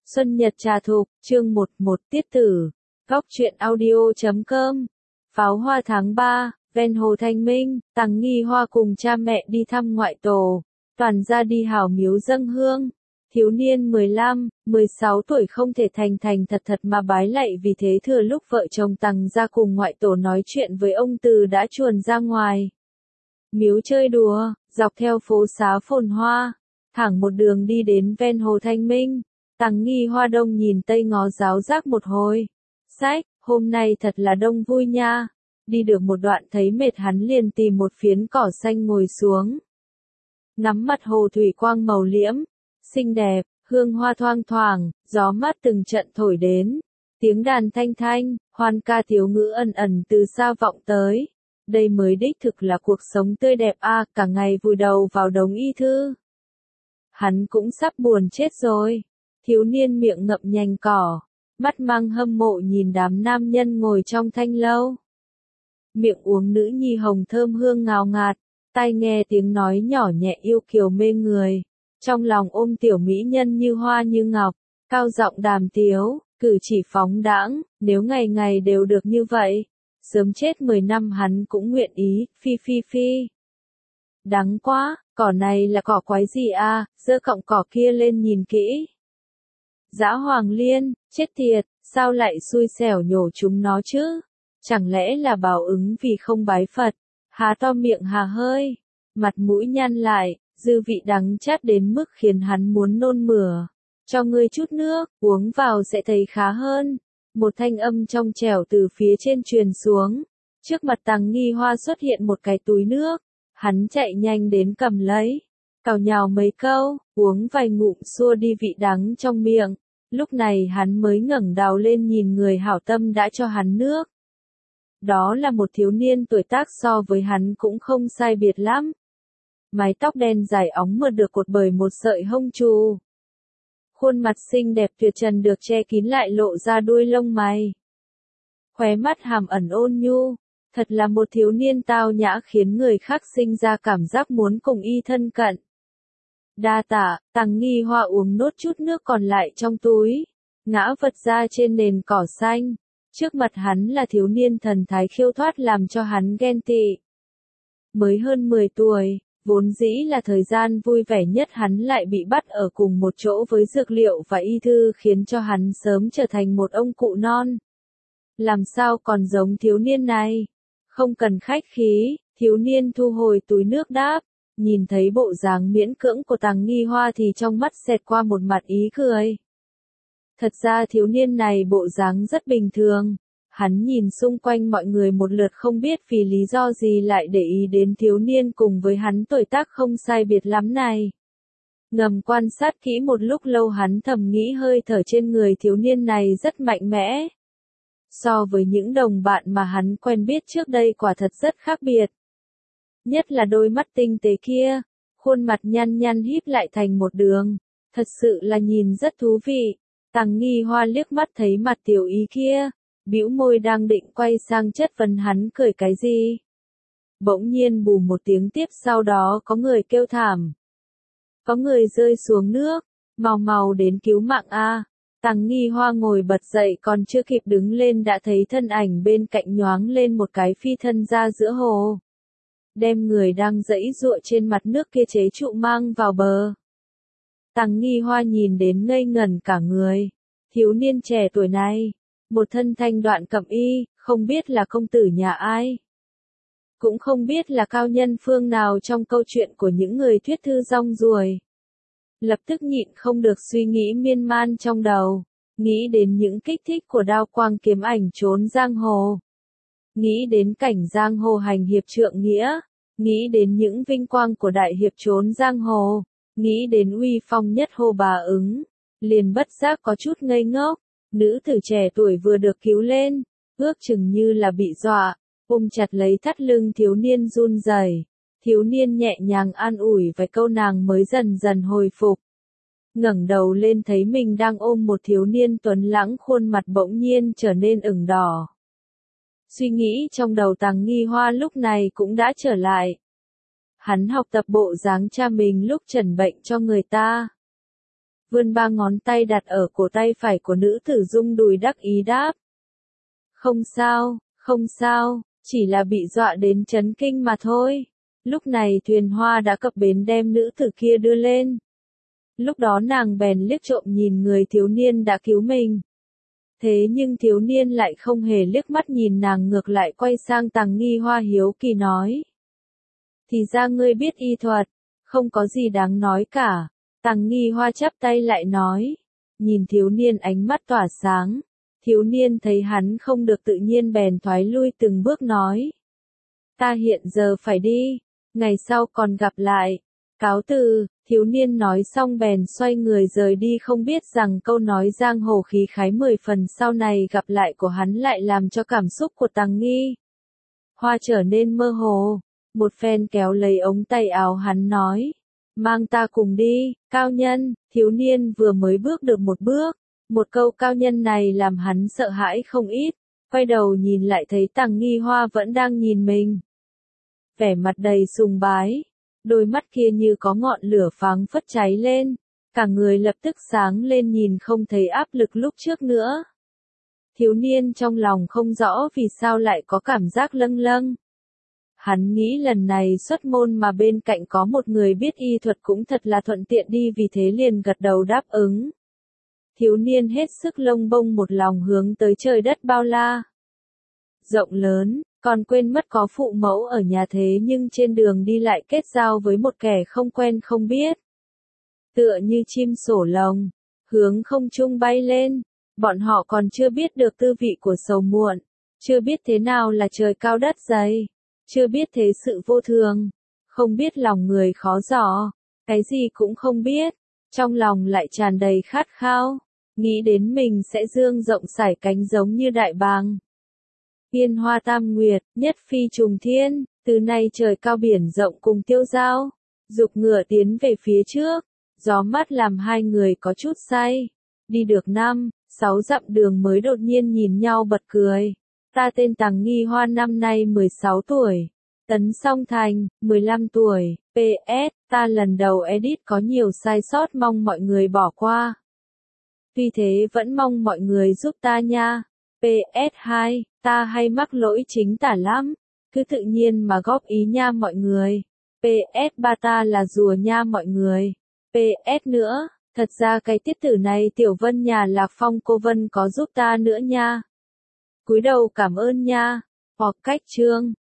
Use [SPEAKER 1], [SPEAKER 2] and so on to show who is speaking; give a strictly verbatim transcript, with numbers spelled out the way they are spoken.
[SPEAKER 1] Xuân Nhật Trà Thục, chương một một tiết tử. Góc truyện audio chấm com. Pháo hoa tháng ba, ven hồ Thanh Minh, Tằng Nghi Hoa cùng cha mẹ đi thăm ngoại tổ, toàn ra đi hào miếu dâng hương. Thiếu niên mười lăm, mười sáu tuổi không thể thành thành thật thật mà bái lạy, vì thế thừa lúc vợ chồng Tằng ra cùng ngoại tổ nói chuyện với ông Từ đã chuồn ra ngoài miếu chơi đùa, dọc theo phố xá phồn hoa, thẳng một đường đi đến ven hồ Thanh Minh. Tằng Nghi Hoa đông nhìn tây ngó giáo giác một hồi. Sách, hôm nay thật là đông vui nha. Đi được một đoạn thấy mệt hắn liền tìm một phiến cỏ xanh ngồi xuống. Ngắm mặt hồ thủy quang màu liễm, xinh đẹp, hương hoa thoang thoảng, gió mát từng trận thổi đến. Tiếng đàn thanh thanh, hoan ca thiếu ngữ ẩn ẩn từ xa vọng tới. Đây mới đích thực là cuộc sống tươi đẹp a, à, cả ngày vùi đầu vào đống y thư. Hắn cũng sắp buồn chết rồi. Thiếu niên miệng ngậm nhành cỏ, mắt mang hâm mộ nhìn đám nam nhân ngồi trong thanh lâu. Miệng uống nữ nhi hồng thơm hương ngào ngạt, tai nghe tiếng nói nhỏ nhẹ yêu kiều mê người. Trong lòng ôm tiểu mỹ nhân như hoa như ngọc, cao giọng đàm tiếu, cử chỉ phóng đãng, nếu ngày ngày đều được như vậy, sớm chết mười năm hắn cũng nguyện ý, phi phi phi. Đắng quá, cỏ này là cỏ quái gì a, giơ cọng cỏ kia lên nhìn kỹ. Dã Hoàng Liên, chết tiệt, sao lại xui xẻo nhổ chúng nó chứ? Chẳng lẽ là báo ứng vì không bái Phật? Há to miệng hà hơi, mặt mũi nhăn lại, dư vị đắng chát đến mức khiến hắn muốn nôn mửa. Cho ngươi chút nước, uống vào sẽ thấy khá hơn. Một thanh âm trong trẻo từ phía trên truyền xuống. Trước mặt Tằng Nghi Hoa xuất hiện một cái túi nước. Hắn chạy nhanh đến cầm lấy, cào nhào mấy câu, uống vài ngụm xua đi vị đắng trong miệng. Lúc này hắn mới ngẩng đầu lên nhìn người hảo tâm đã cho hắn nước. Đó là một thiếu niên tuổi tác so với hắn cũng không sai biệt lắm. Mái tóc đen dài óng mượt được cột bởi một sợi hông trù. Khuôn mặt xinh đẹp tuyệt trần được che kín lại lộ ra đuôi lông mày. Khóe mắt hàm ẩn ôn nhu. Thật là một thiếu niên tao nhã khiến người khác sinh ra cảm giác muốn cùng y thân cận. Đa tạ, Tằng Nghi Hoa uống nốt chút nước còn lại trong túi, ngã vật ra trên nền cỏ xanh. Trước mặt hắn là thiếu niên thần thái khiêu thoát làm cho hắn ghen tị. Mới hơn mười tuổi, vốn dĩ là thời gian vui vẻ nhất, hắn lại bị bắt ở cùng một chỗ với dược liệu và y thư khiến cho hắn sớm trở thành một ông cụ non. Làm sao còn giống thiếu niên này? Không cần khách khí, thiếu niên thu hồi túi nước đáp, nhìn thấy bộ dáng miễn cưỡng của Tằng Nghi Hoa thì trong mắt xẹt qua một mặt ý cười. Thật ra thiếu niên này bộ dáng rất bình thường, hắn nhìn xung quanh mọi người một lượt không biết vì lý do gì lại để ý đến thiếu niên cùng với hắn tuổi tác không sai biệt lắm này. Ngầm quan sát kỹ một lúc lâu hắn thầm nghĩ hơi thở trên người thiếu niên này rất mạnh mẽ. So với những đồng bạn mà hắn quen biết trước đây quả thật rất khác biệt. Nhất là đôi mắt tinh tế kia, khuôn mặt nhăn nhăn híp lại thành một đường, thật sự là nhìn rất thú vị. Tằng Nghi Hoa liếc mắt thấy mặt tiểu ý kia, bĩu môi đang định quay sang chất vấn hắn cười cái gì. Bỗng nhiên bù một tiếng tiếp sau đó có người kêu thảm. Có người rơi xuống nước, mau mau đến cứu mạng a. Tằng Nghi Hoa ngồi bật dậy còn chưa kịp đứng lên đã thấy thân ảnh bên cạnh nhoáng lên một cái phi thân ra giữa hồ. Đem người đang giãy giụa trên mặt nước kia chế trụ mang vào bờ. Tằng Nghi Hoa nhìn đến ngây ngẩn cả người. Thiếu niên trẻ tuổi này, một thân thanh đoạn cẩm y, không biết là công tử nhà ai. Cũng không biết là cao nhân phương nào trong câu chuyện của những người thuyết thư rong ruổi. Lập tức nhịn không được suy nghĩ miên man trong đầu, nghĩ đến những kích thích của đao quang kiếm ảnh trốn giang hồ. Nghĩ đến cảnh giang hồ hành hiệp trượng nghĩa, nghĩ đến những vinh quang của đại hiệp trốn giang hồ, nghĩ đến uy phong nhất hồ bà ứng, liền bất giác có chút ngây ngốc. Nữ tử trẻ tuổi vừa được cứu lên, ước chừng như là bị dọa, ôm chặt lấy thắt lưng thiếu niên run rẩy. Thiếu niên nhẹ nhàng an ủi vài câu nàng mới dần dần hồi phục. Ngẩng đầu lên thấy mình đang ôm một thiếu niên tuấn lãng, khuôn mặt bỗng nhiên trở nên ửng đỏ. Suy nghĩ trong đầu Tằng Nghi Hoa lúc này cũng đã trở lại. Hắn học tập bộ dáng cha mình lúc chẩn bệnh cho người ta. vươn ba ngón tay đặt ở cổ tay phải của nữ tử rung đùi đắc ý đáp. Không sao, không sao, chỉ là bị dọa đến chấn kinh mà thôi. Lúc này thuyền hoa đã cập bến đem nữ tử kia đưa lên. Lúc đó nàng bèn liếc trộm nhìn người thiếu niên đã cứu mình. Thế nhưng thiếu niên lại không hề liếc mắt nhìn nàng, ngược lại quay sang Tằng Nghi Hoa hiếu kỳ nói. Thì ra ngươi biết y thuật, không có gì đáng nói cả. Tằng Nghi Hoa chắp tay lại nói. Nhìn thiếu niên ánh mắt tỏa sáng. Thiếu niên thấy hắn không được tự nhiên bèn thoái lui từng bước nói. Ta hiện giờ phải đi, ngày sau còn gặp lại. Cáo từ, thiếu niên nói xong bèn xoay người rời đi, không biết rằng câu nói giang hồ khí khái mười phần sau này gặp lại của hắn lại làm cho cảm xúc của Tằng Nghi Hoa trở nên mơ hồ. Một phen kéo lấy ống tay áo hắn nói. Mang ta cùng đi, cao nhân. Thiếu niên vừa mới bước được một bước. Một câu cao nhân này làm hắn sợ hãi không ít. Quay đầu nhìn lại thấy Tằng Nghi Hoa vẫn đang nhìn mình. Vẻ mặt đầy sùng bái. Đôi mắt kia như có ngọn lửa pháng phất cháy lên. Cả người lập tức sáng lên, nhìn không thấy áp lực lúc trước nữa. Thiếu niên trong lòng không rõ vì sao lại có cảm giác lâng lâng. Hắn nghĩ lần này xuất môn mà bên cạnh có một người biết y thuật cũng thật là thuận tiện đi, vì thế liền gật đầu đáp ứng. Thiếu niên hết sức lông bông một lòng hướng tới trời đất bao la. Rộng lớn, còn quên mất có phụ mẫu ở nhà, thế nhưng trên đường đi lại kết giao với một kẻ không quen không biết. Tựa như chim sổ lồng, hướng không trung bay lên, bọn họ còn chưa biết được tư vị của sầu muộn, chưa biết thế nào là trời cao đất dày, chưa biết thế sự vô thường, không biết lòng người khó dò, cái gì cũng không biết, trong lòng lại tràn đầy khát khao, nghĩ đến mình sẽ dương rộng sải cánh giống như đại bàng. Yên hoa tam nguyệt, nhất phi trùng thiên, từ nay trời cao biển rộng cùng tiêu dao, dục ngựa tiến về phía trước, gió mát làm hai người có chút say. Đi được năm, sáu dặm đường mới đột nhiên nhìn nhau bật cười. Ta tên Tằng Nghi Hoa, năm nay mười sáu tuổi. Tấn Song Thành, mười lăm tuổi. pê ét, ta lần đầu edit có nhiều sai sót, mong mọi người bỏ qua. Tuy thế vẫn mong mọi người giúp ta nha. pê ét hai, ta hay mắc lỗi chính tả lắm. Cứ tự nhiên mà góp ý nha mọi người. pê ét ba, ta là rùa nha mọi người. pê ét nữa, thật ra cái tiết tử này Tiểu Vân nhà Lạc Phong cô Vân có giúp ta nữa nha. Cúi đầu cảm ơn nha. Hoặc cách chương.